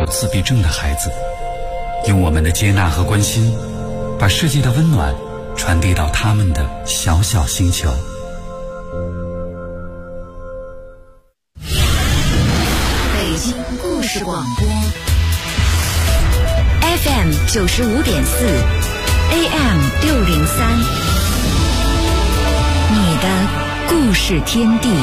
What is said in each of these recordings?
自闭症的孩子，用我们的接纳和关心，把世界的温暖传递到他们的小小星球。 北京故事广播 FM 95.4 AM 603，你的故事天地。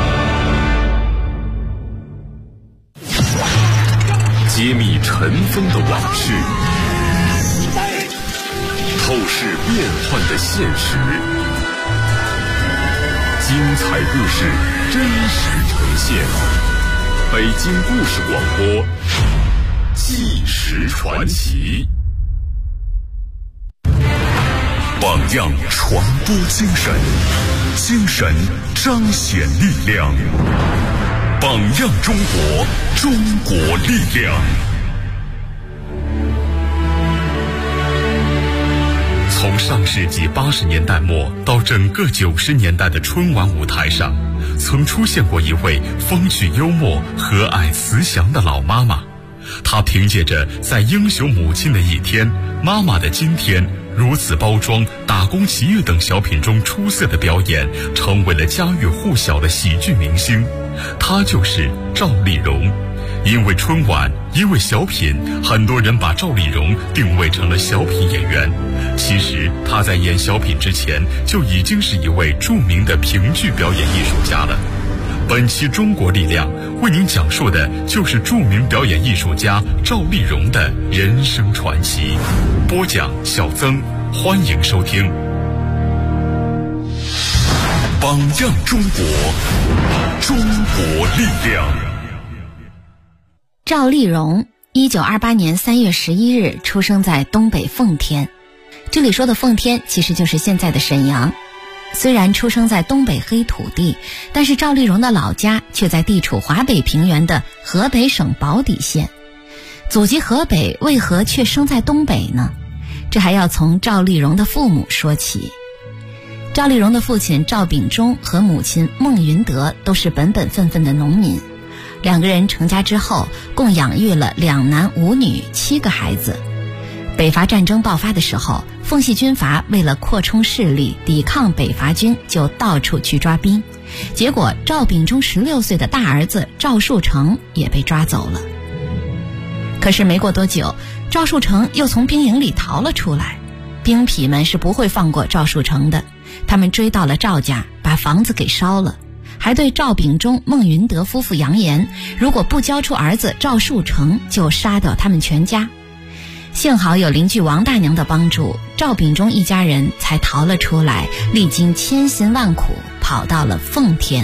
揭秘尘封的往事，透视变幻的现实，精彩故事真实呈现。北京故事广播，纪实传奇。榜样传播精神，精神彰显力量。榜样中国，中国力量。从上世纪80年代末到整个90年代的春晚舞台上，曾出现过一位风趣幽默、和蔼慈祥的老妈妈。她凭借着在《英雄母亲的一天》、《妈妈的今天》、《如此包装》、《打工奇遇》等小品中出色的表演，成为了家喻户晓的喜剧明星。她就是赵丽蓉。因为春晚，因为小品，很多人把赵丽蓉定位成了小品演员。其实她在演小品之前就已经是一位著名的评剧表演艺术家了。本期中国力量为您讲述的就是著名表演艺术家赵丽蓉的人生传奇。播讲小曾，欢迎收听。榜样中国，中国力量。 赵丽蓉1928年3月11日出生在东北奉天，这里说的奉天其实就是现在的沈阳。虽然出生在东北黑土地，但是赵丽蓉的老家却在地处华北平原的河北省保底县。祖籍河北，为何却生在东北呢？这还要从赵丽蓉的父母说起。赵丽蓉的父亲赵秉忠和母亲孟云德都是本分的农民，两个人成家之后共养育了2男5女7个孩子。北伐战争爆发的时候，奉系军阀为了扩充势力抵抗北伐军，就到处去抓兵，结果赵秉忠16岁的大儿子赵树成也被抓走了。可是没过多久，赵树成又从兵营里逃了出来，兵痞们是不会放过赵树成的，他们追到了赵家，把房子给烧了，还对赵秉忠、孟云德夫妇扬言，如果不交出儿子赵树成，就杀掉他们全家。幸好有邻居王大娘的帮助，赵秉忠一家人才逃了出来，历经千辛万苦跑到了奉天。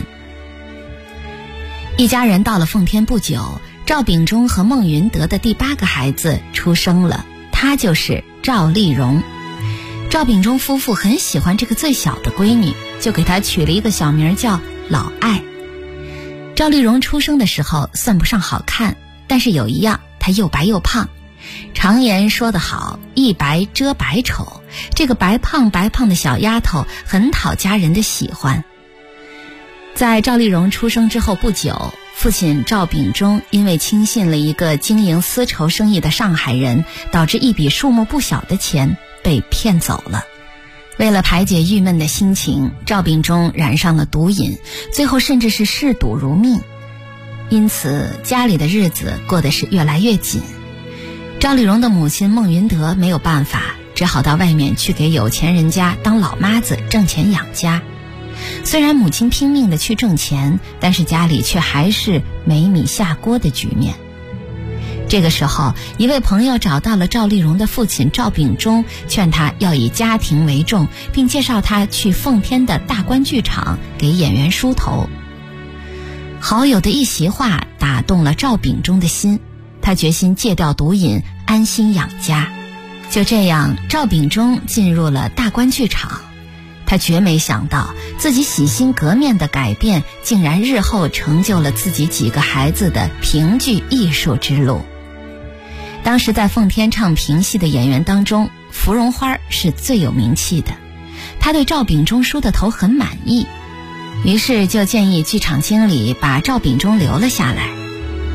一家人到了奉天不久，赵秉忠和孟云德的第8个孩子出生了，她就是赵丽蓉。赵秉忠夫妇很喜欢这个最小的闺女，就给她取了一个小名叫老爱。赵丽蓉出生的时候算不上好看，但是有一样，她又白又胖。常言说得好，一白遮百丑，这个白胖的小丫头很讨家人的喜欢。在赵丽蓉出生之后不久，父亲赵秉忠因为轻信了一个经营丝绸生意的上海人，导致一笔数目不小的钱被骗走了。为了排解郁闷的心情，赵秉忠染上了毒瘾，最后甚至是嗜赌如命，因此家里的日子过得是越来越紧。赵丽蓉的母亲孟云德没有办法，只好到外面去给有钱人家当老妈子挣钱养家。虽然母亲拼命的去挣钱，但是家里却还是没米下锅的局面。这个时候，一位朋友找到了赵丽蓉的父亲赵秉忠，劝他要以家庭为重，并介绍他去奉天的大观剧场给演员梳头。好友的一席话打动了赵秉忠的心，他决心戒掉毒瘾，安心养家。就这样，赵秉忠进入了大观剧场。他绝没想到，自己洗心革面的改变，竟然日后成就了自己几个孩子的评剧艺术之路。当时在奉天唱评戏的演员当中，芙蓉花是最有名气的。他对赵秉忠梳的头很满意，于是就建议剧场经理把赵秉忠留了下来。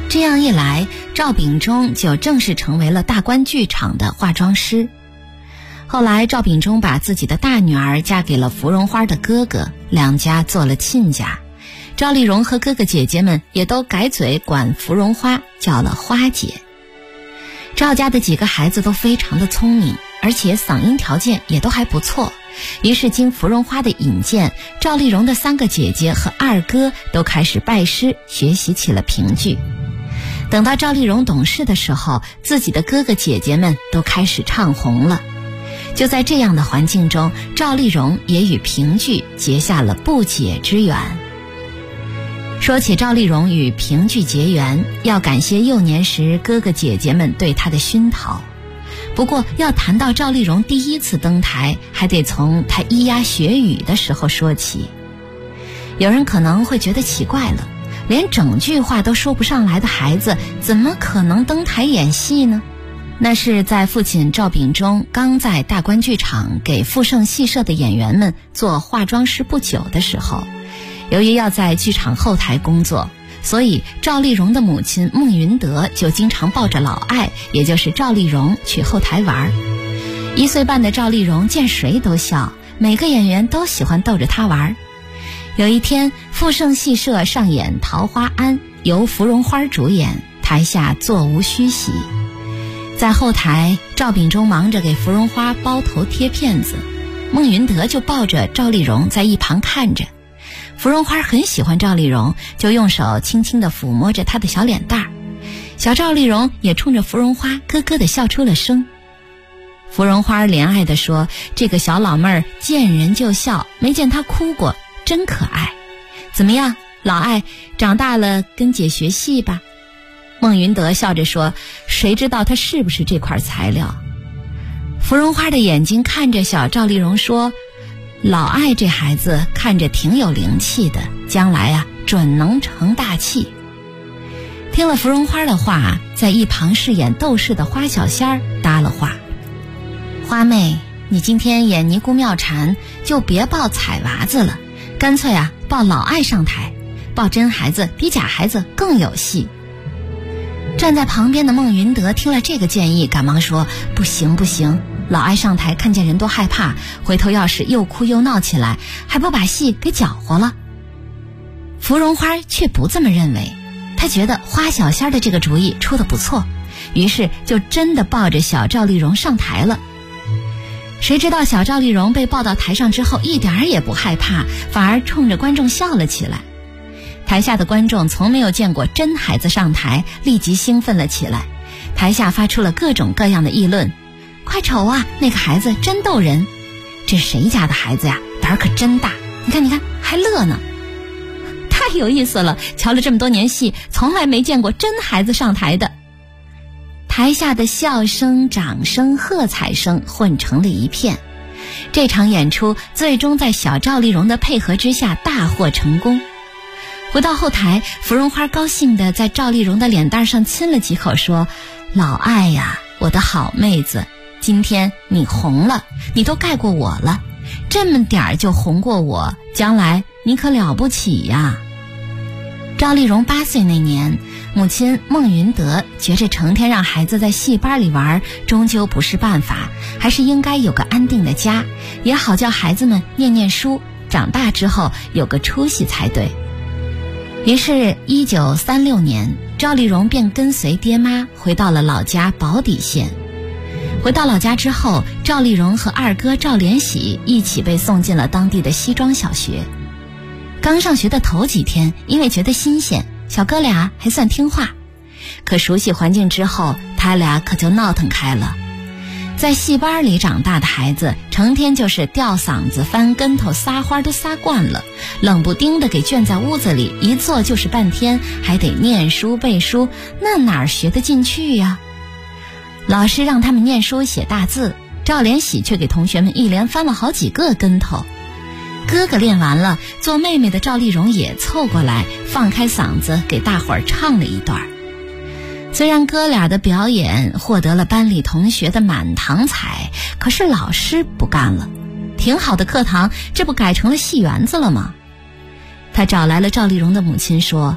这样一来，赵秉忠就正式成为了大观剧场的化妆师。后来赵秉忠把自己的大女儿嫁给了芙蓉花的哥哥，两家做了亲家。赵丽蓉和哥哥姐姐们也都改嘴管芙蓉花叫了花姐。赵家的几个孩子都非常的聪明，而且嗓音条件也都还不错，于是经芙蓉花的引荐，赵丽蓉的3个姐姐和二哥都开始拜师学习起了评剧。等到赵丽蓉懂事的时候，自己的哥哥姐姐们都开始唱红了。就在这样的环境中，赵丽蓉也与评剧结下了不解之缘。说起赵丽蓉与评剧结缘，要感谢幼年时哥哥姐姐们对她的熏陶。不过要谈到赵丽蓉第一次登台，还得从她咿呀学语的时候说起。有人可能会觉得奇怪了，连整句话都说不上来的孩子，怎么可能登台演戏呢？那是在父亲赵秉忠刚在大观剧场给富盛戏社的演员们做化妆师不久的时候。由于要在剧场后台工作，所以赵丽蓉的母亲孟云德就经常抱着老艾，也就是赵丽蓉去后台玩。1岁半的赵丽蓉见谁都笑，每个演员都喜欢逗着她玩。有一天，富盛戏社上演《桃花庵》，由芙蓉花主演，台下座无虚席。在后台，赵秉忠忙着给芙蓉花包头贴片子，孟云德就抱着赵丽蓉在一旁看着。芙蓉花很喜欢赵丽蓉，就用手轻轻地抚摸着她的小脸蛋儿。小赵丽蓉也冲着芙蓉花咯咯地笑出了声。芙蓉花怜爱地说：“这个小老妹儿见人就笑，没见她哭过，真可爱。怎么样，老艾，长大了跟姐学戏吧？”孟云德笑着说：“谁知道她是不是这块材料？”芙蓉花的眼睛看着小赵丽蓉说：“老艾这孩子看着挺有灵气的，将来啊准能成大器。”听了芙蓉花的话，在一旁饰演斗士的花小仙儿搭了话：“花妹，你今天演尼姑妙禅，就别抱彩娃子了，干脆啊抱老艾上台，抱真孩子比假孩子更有戏。”站在旁边的孟云德听了这个建议，赶忙说：“不行不行，老艾上台看见人多害怕，回头要是又哭又闹起来，还不把戏给搅和了。”芙蓉花却不这么认为，她觉得花小仙的这个主意出得不错，于是就真的抱着小赵丽蓉上台了。谁知道小赵丽蓉被抱到台上之后，一点儿也不害怕，反而冲着观众笑了起来。台下的观众从没有见过真孩子上台，立即兴奋了起来。台下发出了各种各样的议论：“快瞅啊，那个孩子真逗人！这谁家的孩子呀，胆儿可真大！你看你看，还乐呢！太有意思了，瞧了这么多年戏，从来没见过真孩子上台的。”台下的笑声、掌声、喝彩声混成了一片。这场演出最终在小赵丽蓉的配合之下大获成功。回到后台，芙蓉花高兴地在赵丽蓉的脸蛋上亲了几口，说：“老艾呀，我的好妹子，今天你红了，你都盖过我了，这么点儿就红过我，将来你可了不起呀。”赵丽蓉8岁那年，母亲孟云德觉着成天让孩子在戏班里玩，终究不是办法，还是应该有个安定的家，也好叫孩子们念念书，长大之后有个出息才对。于是1936年，赵丽蓉便跟随爹妈回到了老家宝坻县。回到老家之后，赵丽蓉和二哥赵连喜一起被送进了当地的西庄小学。刚上学的头几天，因为觉得新鲜，小哥俩还算听话。可熟悉环境之后，他俩可就闹腾开了。在戏班里长大的孩子，成天就是吊嗓子、翻跟头、撒欢都撒惯了，冷不丁的给圈在屋子里，一坐就是半天，还得念书背书，那哪儿学得进去呀？老师让他们念书写大字，赵连喜却给同学们一连翻了好几个跟头。哥哥练完了，做妹妹的赵丽蓉也凑过来，放开嗓子给大伙儿唱了一段。虽然哥俩的表演获得了班里同学的满堂彩，可是老师不干了，挺好的课堂，这不改成了戏园子了吗？他找来了赵丽蓉的母亲说：“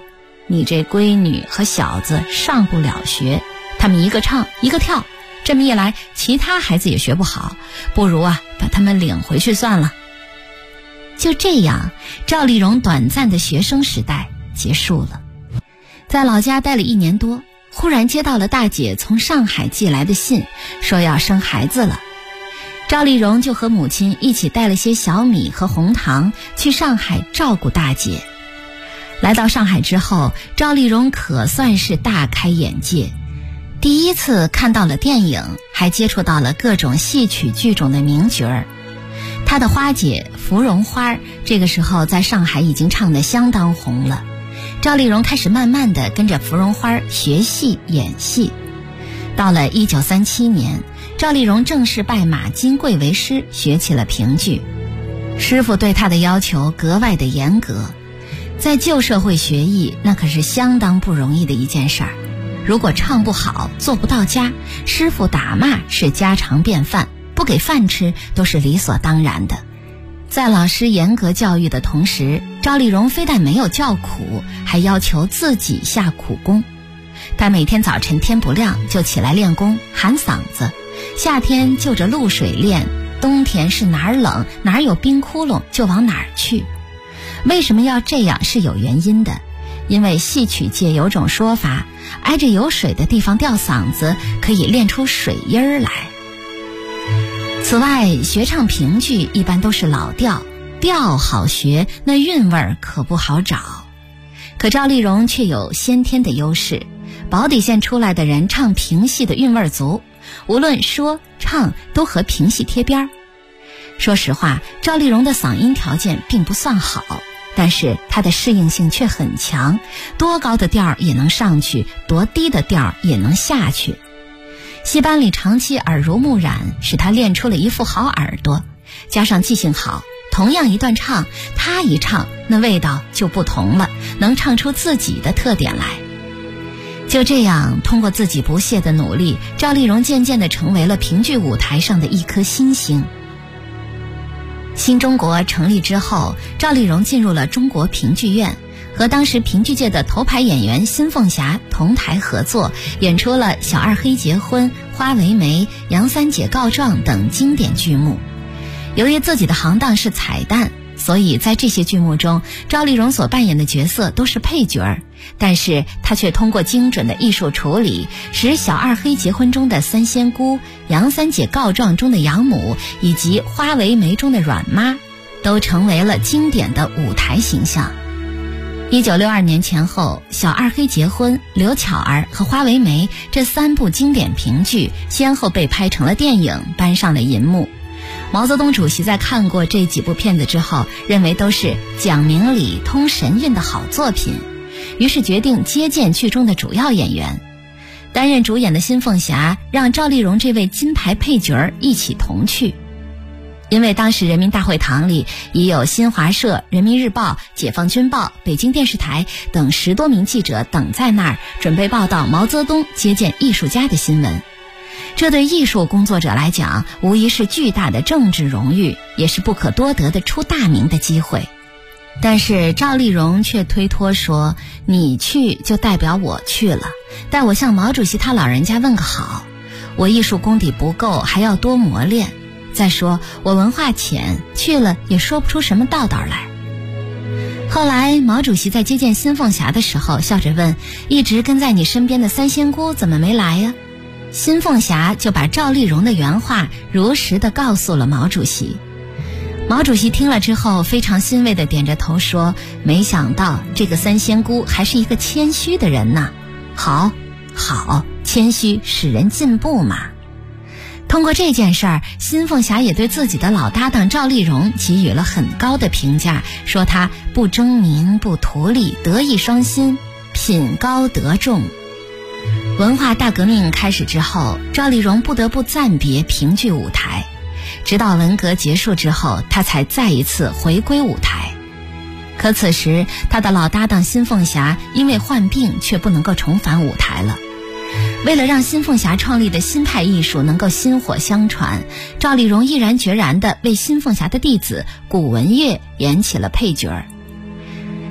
你这闺女和小子上不了学，他们一个唱一个跳，这么一来其他孩子也学不好，不如把他们领回去算了。就这样，赵丽蓉短暂的学生时代结束了。在老家待了1年多，忽然接到了大姐从上海寄来的信，说要生孩子了。赵丽蓉就和母亲一起带了些小米和红糖去上海照顾大姐。来到上海之后，赵丽蓉可算是大开眼界，第一次看到了电影，还接触到了各种戏曲剧中的名角儿。她的花姐芙蓉花这个时候在上海已经唱得相当红了。赵丽蓉开始慢慢地跟着芙蓉花学戏演戏。到了1937年，赵丽蓉正式拜马金贵为师，学起了评剧。师傅对她的要求格外的严格，在旧社会学艺那可是相当不容易的一件事儿。如果唱不好，做不到家，师傅打骂是家常便饭，不给饭吃都是理所当然的。在老师严格教育的同时，赵丽蓉非但没有叫苦，还要求自己下苦功。她每天早晨天不亮就起来练功，喊嗓子，夏天就着露水练，冬天是哪儿冷哪儿有冰窟窿就往哪儿去。为什么要这样是有原因的，因为戏曲界有种说法，挨着有水的地方吊嗓子可以练出水音儿来。此外，学唱评剧一般都是老调，调好学，那韵味儿可不好找。可赵丽蓉却有先天的优势，保底县出来的人唱评戏的韵味足，无论说唱都和评戏贴边儿。说实话，赵丽蓉的嗓音条件并不算好，但是她的适应性却很强，多高的调也能上去，多低的调也能下去。戏班里长期耳濡目染，使她练出了一副好耳朵，加上记性好，同样一段唱，她一唱那味道就不同了，能唱出自己的特点来。就这样，通过自己不懈的努力，赵丽蓉渐渐地成为了评剧舞台上的一颗新星。新中国成立之后，赵丽蓉进入了中国评剧院，和当时评剧界的头牌演员新凤霞同台合作，演出了《小二黑结婚》《花为媒》《杨三姐告状》等经典剧目。由于自己的行当是彩蛋，所以在这些剧目中，赵丽蓉所扮演的角色都是配角儿，但是她却通过精准的艺术处理，使《小二黑结婚》中的三仙姑、杨三姐告状中的杨母，以及《花为媒》中的阮妈，都成为了经典的舞台形象。1962年前后，《小二黑结婚》、《刘巧儿》和《花为媒》这3部经典评剧先后被拍成了电影，搬上了银幕。毛泽东主席在看过这几部片子之后，认为都是讲明理、通神韵的好作品，于是决定接见剧中的主要演员。担任主演的新凤霞让赵丽蓉这位金牌配角一起同去。因为当时人民大会堂里已有新华社、人民日报、解放军报、北京电视台等10多名记者等在那儿，准备报道毛泽东接见艺术家的新闻。这对艺术工作者来讲，无疑是巨大的政治荣誉，也是不可多得的出大名的机会。但是赵丽蓉却推脱说，你去就代表我去了，代我向毛主席他老人家问个好，我艺术功底不够，还要多磨练。再说我文化浅，去了也说不出什么道道来。后来毛主席在接见新凤霞的时候笑着问，一直跟在你身边的三仙姑怎么没来呀？新凤霞就把赵丽蓉的原话如实地告诉了毛主席。毛主席听了之后非常欣慰地点着头说，没想到这个三仙姑还是一个谦虚的人呢。好，谦虚使人进步嘛。通过这件事儿，新凤霞也对自己的老搭档赵丽蓉给予了很高的评价，说她不争名不图利，德艺双馨，品高德重。文化大革命开始之后，赵丽蓉不得不暂别评剧舞台，直到文革结束之后，她才再一次回归舞台。可此时她的老搭档新凤霞因为患病，却不能够重返舞台了。为了让新凤霞创立的新派艺术能够薪火相传，赵丽蓉毅然决然地为新凤霞的弟子古文月演起了配角。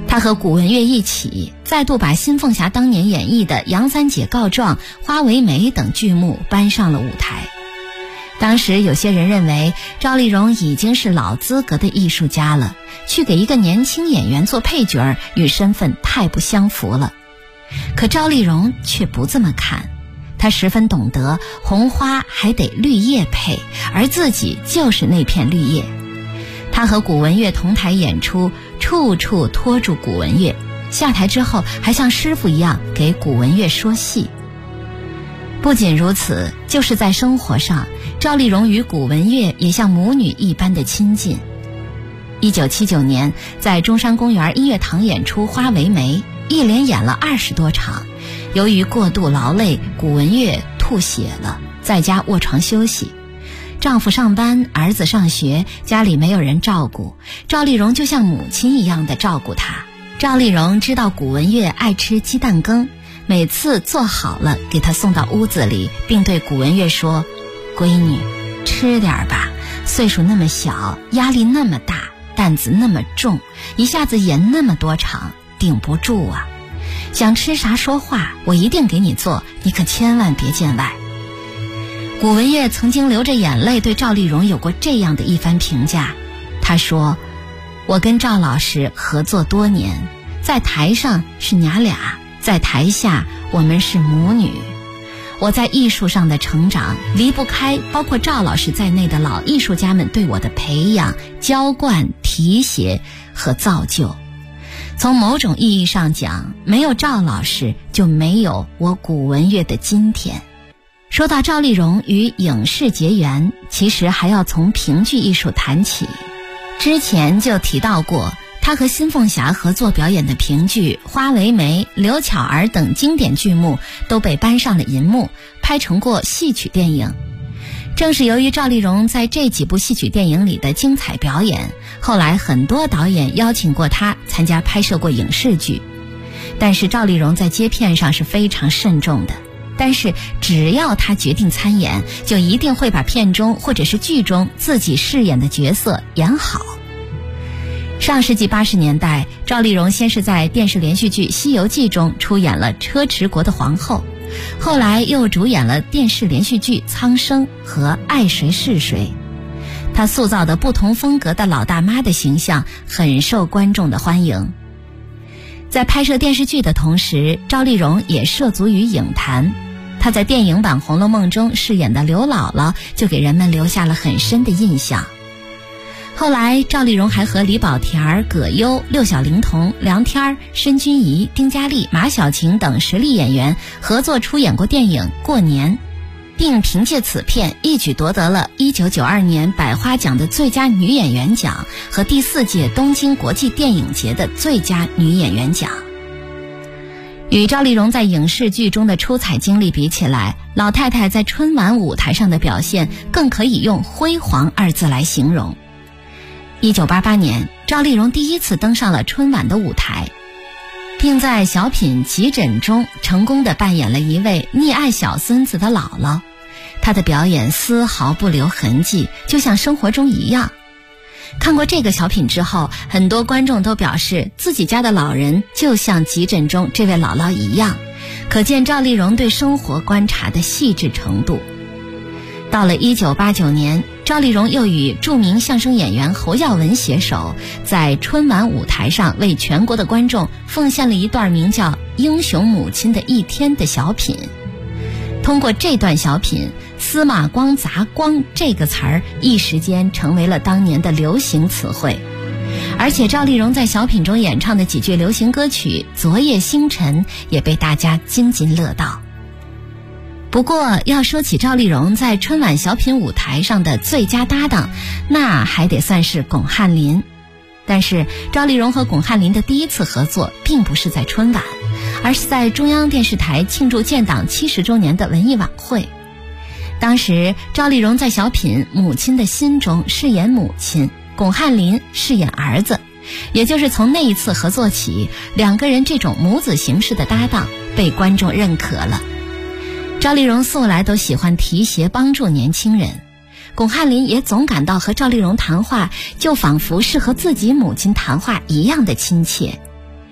他和古文月一起再度把新凤霞当年演绎的《杨三姐告状》《花为媒》等剧目搬上了舞台。当时有些人认为赵丽蓉已经是老资格的艺术家了，去给一个年轻演员做配角与身份太不相符了。可赵丽蓉却不这么看，她十分懂得红花还得绿叶配，而自己就是那片绿叶。她和古文月同台演出，处处拖住古文月，下台之后还像师傅一样给古文月说戏。不仅如此，就是在生活上，赵丽蓉与古文月也像母女一般的亲近。1979年，在中山公园音乐堂演出《花为媒》，一连演了20多场。由于过度劳累，古文月吐血了，在家卧床休息。丈夫上班，儿子上学，家里没有人照顾，赵丽蓉就像母亲一样的照顾她。赵丽蓉知道古文月爱吃鸡蛋羹，每次做好了给她送到屋子里，并对古文月说：“闺女，吃点吧，岁数那么小，压力那么大，担子那么重，一下子演那么多场，顶不住啊！想吃啥说话，我一定给你做，你可千万别见外。”古文月曾经流着眼泪对赵丽蓉有过这样的一番评价，她说：“我跟赵老师合作多年，在台上是娘俩，在台下我们是母女。我在艺术上的成长离不开包括赵老师在内的老艺术家们对我的培养、浇灌、提携和造就。从某种意义上讲，没有赵老师，就没有我古文月的今天。”说到赵丽蓉与影视结缘，其实还要从评剧艺术谈起。之前就提到过，她和新凤霞合作表演的评剧《花为媒》《刘巧儿》等经典剧目都被搬上了银幕，拍成过戏曲电影。正是由于赵丽蓉在这几部戏曲电影里的精彩表演，后来很多导演邀请过她参加拍摄过影视剧。但是赵丽蓉在接片上是非常慎重的，但是只要她决定参演，就一定会把片中或者是剧中自己饰演的角色演好。上世纪80年代，赵丽蓉先是在电视连续剧《西游记》中出演了车迟国的皇后，后来又主演了电视连续剧《苍生》和《爱谁是谁》。她塑造的不同风格的老大妈的形象很受观众的欢迎。在拍摄电视剧的同时，赵丽蓉也涉足于影坛。她在电影版《红楼梦》中饰演的刘姥姥就给人们留下了很深的印象。后来赵丽蓉还和李保田、葛优、六小龄童、梁天、申君怡、丁嘉丽、马小晴等实力演员合作出演过电影《过年》，并凭借此片一举夺得了1992年百花奖的最佳女演员奖和第4届东京国际电影节的最佳女演员奖。与赵丽蓉在影视剧中的出彩经历比起来，老太太在春晚舞台上的表现更可以用辉煌2字来形容。1988年，赵丽蓉第一次登上了春晚的舞台，并在小品《急诊》中成功地扮演了一位溺爱小孙子的姥姥。她的表演丝毫不留痕迹，就像生活中一样。看过这个小品之后，很多观众都表示自己家的老人就像《急诊》中这位姥姥一样，可见赵丽蓉对生活观察的细致程度。到了1989年，赵丽蓉又与著名相声演员侯耀文携手，在春晚舞台上为全国的观众奉献了一段名叫《英雄母亲的一天》的小品。通过这段小品，司马光砸光这个词儿一时间成为了当年的流行词汇。而且赵丽蓉在小品中演唱的几句流行歌曲《昨夜星辰》也被大家津津乐道。不过要说起赵丽蓉在春晚小品舞台上的最佳搭档，那还得算是巩汉林。但是赵丽蓉和巩汉林的第一次合作并不是在春晚，而是在中央电视台庆祝建党70周年的文艺晚会。当时赵丽蓉在小品《母亲的心》中饰演母亲，巩汉林饰演儿子。也就是从那一次合作起，两个人这种母子形式的搭档被观众认可了。赵丽蓉素来都喜欢提携帮助年轻人，巩汉林也总感到和赵丽蓉谈话就仿佛是和自己母亲谈话一样的亲切。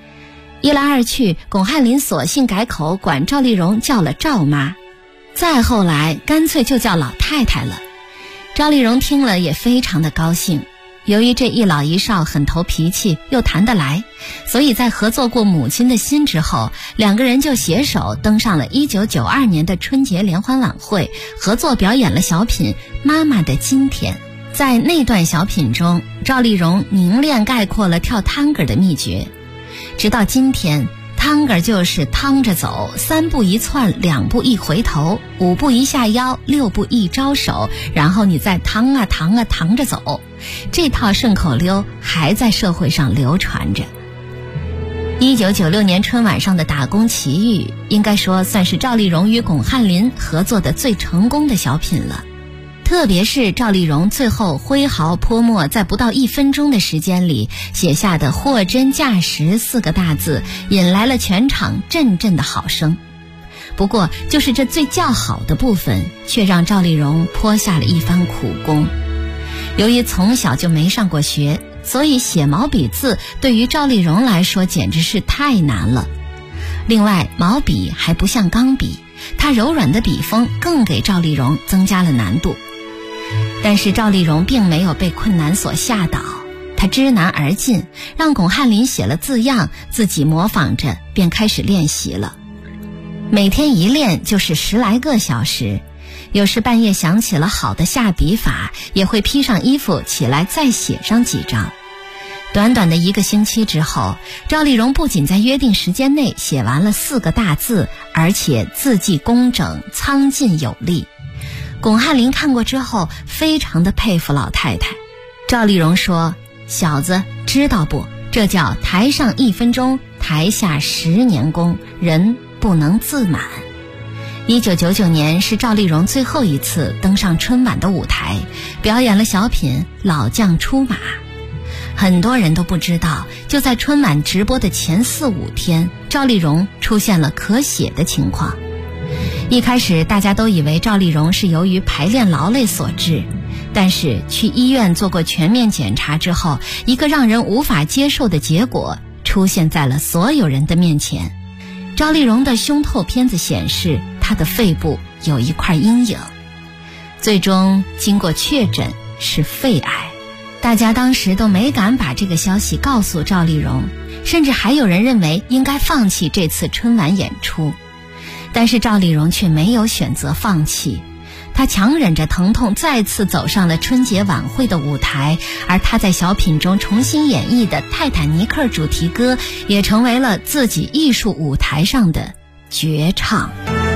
一来二去，巩汉林索性改口管赵丽蓉叫了赵妈，再后来干脆就叫老太太了。赵丽蓉听了也非常的高兴，由于这一老一少很投脾气又谈得来，所以在合作过《母亲的心》之后，两个人就携手登上了1992年的春节联欢晚会，合作表演了小品《妈妈的今天》。在那段小品中，赵丽蓉凝练概括了跳探戈的秘诀。直到今天，探戈就是趟着走，3步一窜，2步一回头，5步一下腰，6步一招手，然后你再趟啊趟啊趟着走。这套顺口溜还在社会上流传着。1996年春晚上的打工奇遇，应该说算是赵丽蓉与巩汉林合作的最成功的小品了。特别是赵丽蓉最后挥毫泼墨，在不到1分钟的时间里写下的货真价实4个大字，引来了全场阵阵的好声。不过就是这最叫好的部分，却让赵丽蓉泼下了一番苦功。由于从小就没上过学，所以写毛笔字对于赵丽蓉来说简直是太难了。另外，毛笔还不像钢笔，它柔软的笔锋更给赵丽蓉增加了难度。但是赵丽蓉并没有被困难所吓倒，她知难而进，让巩汉林写了字样，自己模仿着便开始练习了。每天一练就是10来个小时，有时半夜想起了好的下笔法，也会披上衣服起来再写上几张。短短的1个星期之后，赵丽蓉不仅在约定时间内写完了4个大字，而且字迹工整，苍劲有力。巩汉林看过之后非常的佩服老太太。赵丽蓉说：“小子，知道不？这叫台上1分钟，台下10年功，人不能自满。”1999年是赵丽蓉最后一次登上春晚的舞台，表演了小品《老将出马》。很多人都不知道，就在春晚直播的前4、5天，赵丽蓉出现了咳血的情况。一开始大家都以为赵丽蓉是由于排练劳累所致，但是去医院做过全面检查之后，一个让人无法接受的结果出现在了所有人的面前。赵丽蓉的胸透片子显示，她的肺部有一块阴影，最终经过确诊是肺癌。大家当时都没敢把这个消息告诉赵丽蓉，甚至还有人认为应该放弃这次春晚演出。但是赵丽蓉却没有选择放弃，她强忍着疼痛再次走上了春节晚会的舞台，而她在小品中重新演绎的《泰坦尼克》主题歌也成为了自己艺术舞台上的绝唱。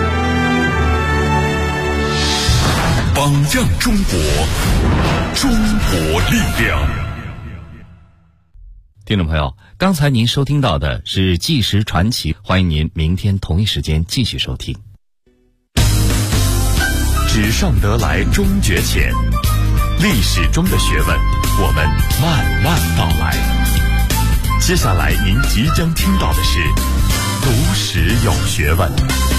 榜样中国，中国力量。听众朋友，刚才您收听到的是纪实传奇，欢迎您明天同一时间继续收听。纸上得来终觉浅，历史中的学问，我们慢慢道来。接下来您即将听到的是读史有学问。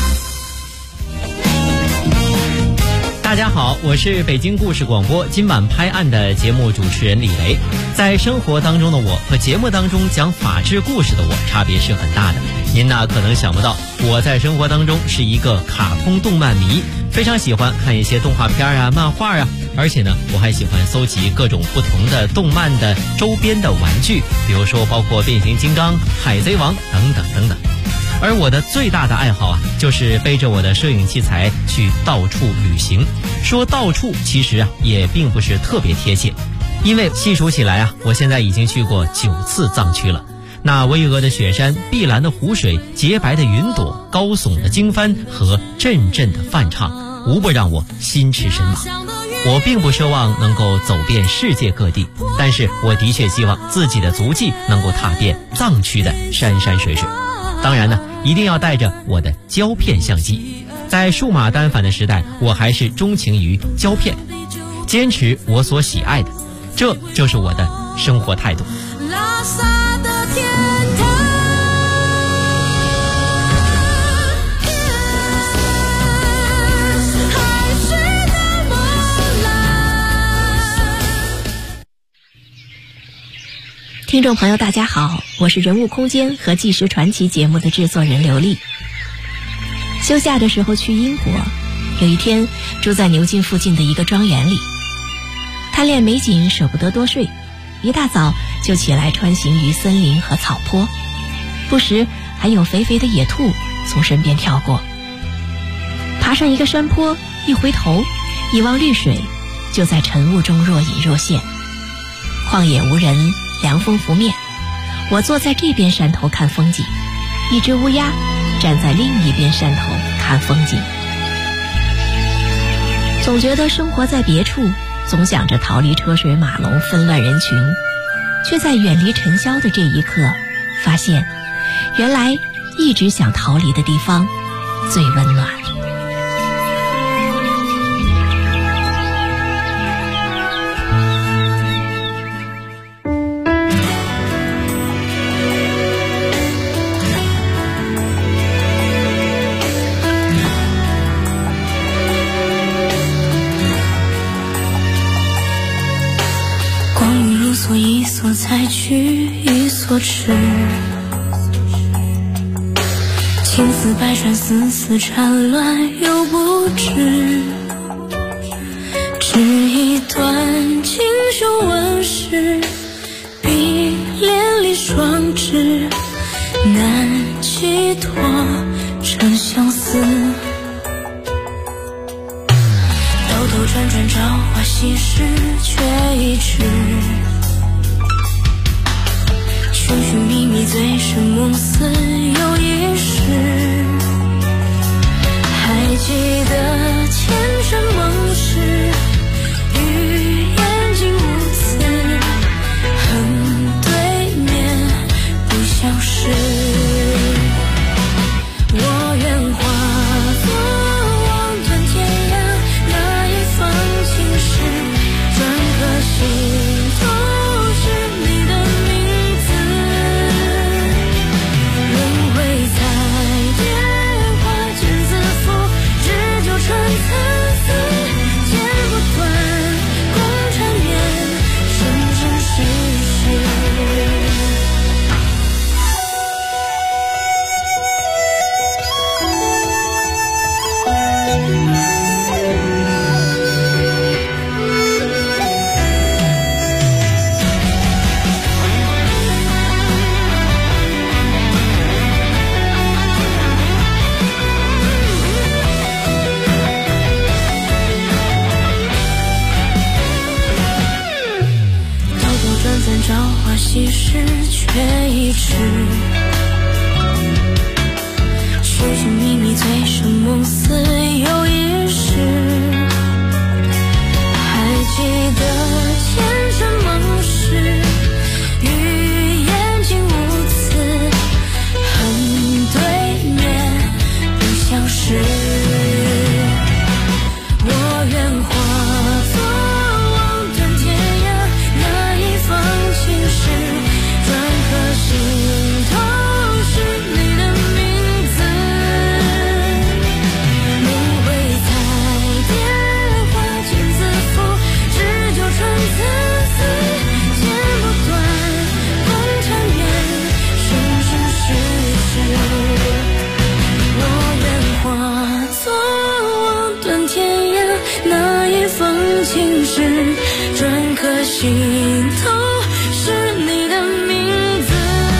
大家好，我是北京故事广播今晚拍案的节目主持人李雷。在生活当中的我和节目当中讲法治故事的我差别是很大的。您呢可能想不到，我在生活当中是一个卡通动漫迷，非常喜欢看一些动画片啊、漫画啊，而且呢我还喜欢搜集各种不同的动漫的周边的玩具，比如说包括变形金刚、海贼王等等等等。而我的最大的爱好啊，就是背着我的摄影器材去到处旅行。说到处其实啊也并不是特别贴切，因为细数起来啊，我现在已经去过9次藏区了。那巍峨的雪山、碧蓝的湖水、洁白的云朵、高耸的经幡和阵阵的梵唱，无不让我心驰神往。我并不奢望能够走遍世界各地，但是我的确希望自己的足迹能够踏遍藏区的山山水水。当然呢，一定要带着我的胶片相机。在数码单反的时代，我还是钟情于胶片，坚持我所喜爱的，这就是我的生活态度。拉萨的天堂，还是那么蓝。 听众朋友大家好，我是人物空间和纪实传奇节目的制作人刘丽。休假的时候去英国，有一天住在牛津附近的一个庄园里，贪恋美景舍不得多睡，一大早就起来穿行于森林和草坡，不时还有肥肥的野兔从身边跳过。爬上一个山坡，一回头一望绿水，就在晨雾中若隐若现。旷野无人，凉风拂面，我坐在这边山头看风景，一只乌鸦站在另一边山头看风景。总觉得生活在别处，总想着逃离车水马龙纷乱人群，却在远离尘嚣的这一刻发现，原来一直想逃离的地方最温暖。 一所采取一所吃，青丝百转丝丝缠乱又不知，只一段锦绣纹饰，碧连理双枝，难寄托成相思。兜兜转转朝花夕拾，却已迟。寻寻觅觅，醉生梦死又一世。还记得前尘梦事，与眼睛无词，恨对面不相识。我愿化作望断天涯那一方青石，转颗心头是你的名字。轮回彩蝶花间自负，只纠缠参差，剪不断共缠绵，生生世世。朝花夕拾，却已迟。寻寻觅觅，醉生梦死又一世。还记得前尘梦事，与眼睛无词，恨对面不相识。我愿化作望断天涯那一方青石，转颗心头是你的名字。轮回彩蝶花间自负，只纠缠参差，剪不断共缠绵，生生世世。我愿化作望断天涯那一方青石，转颗心头是你的名字。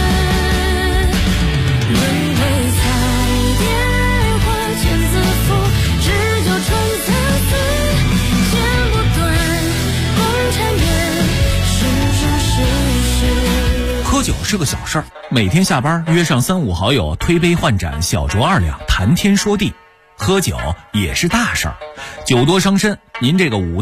轮回彩蝶花间自负，只纠缠参差，剪不断共缠绵，生生世世。 喝酒是个小事儿，每天下班约上3、5好友，推杯换盏，小酌2两，谈天说地。喝酒也是大事儿，酒多伤身。您这个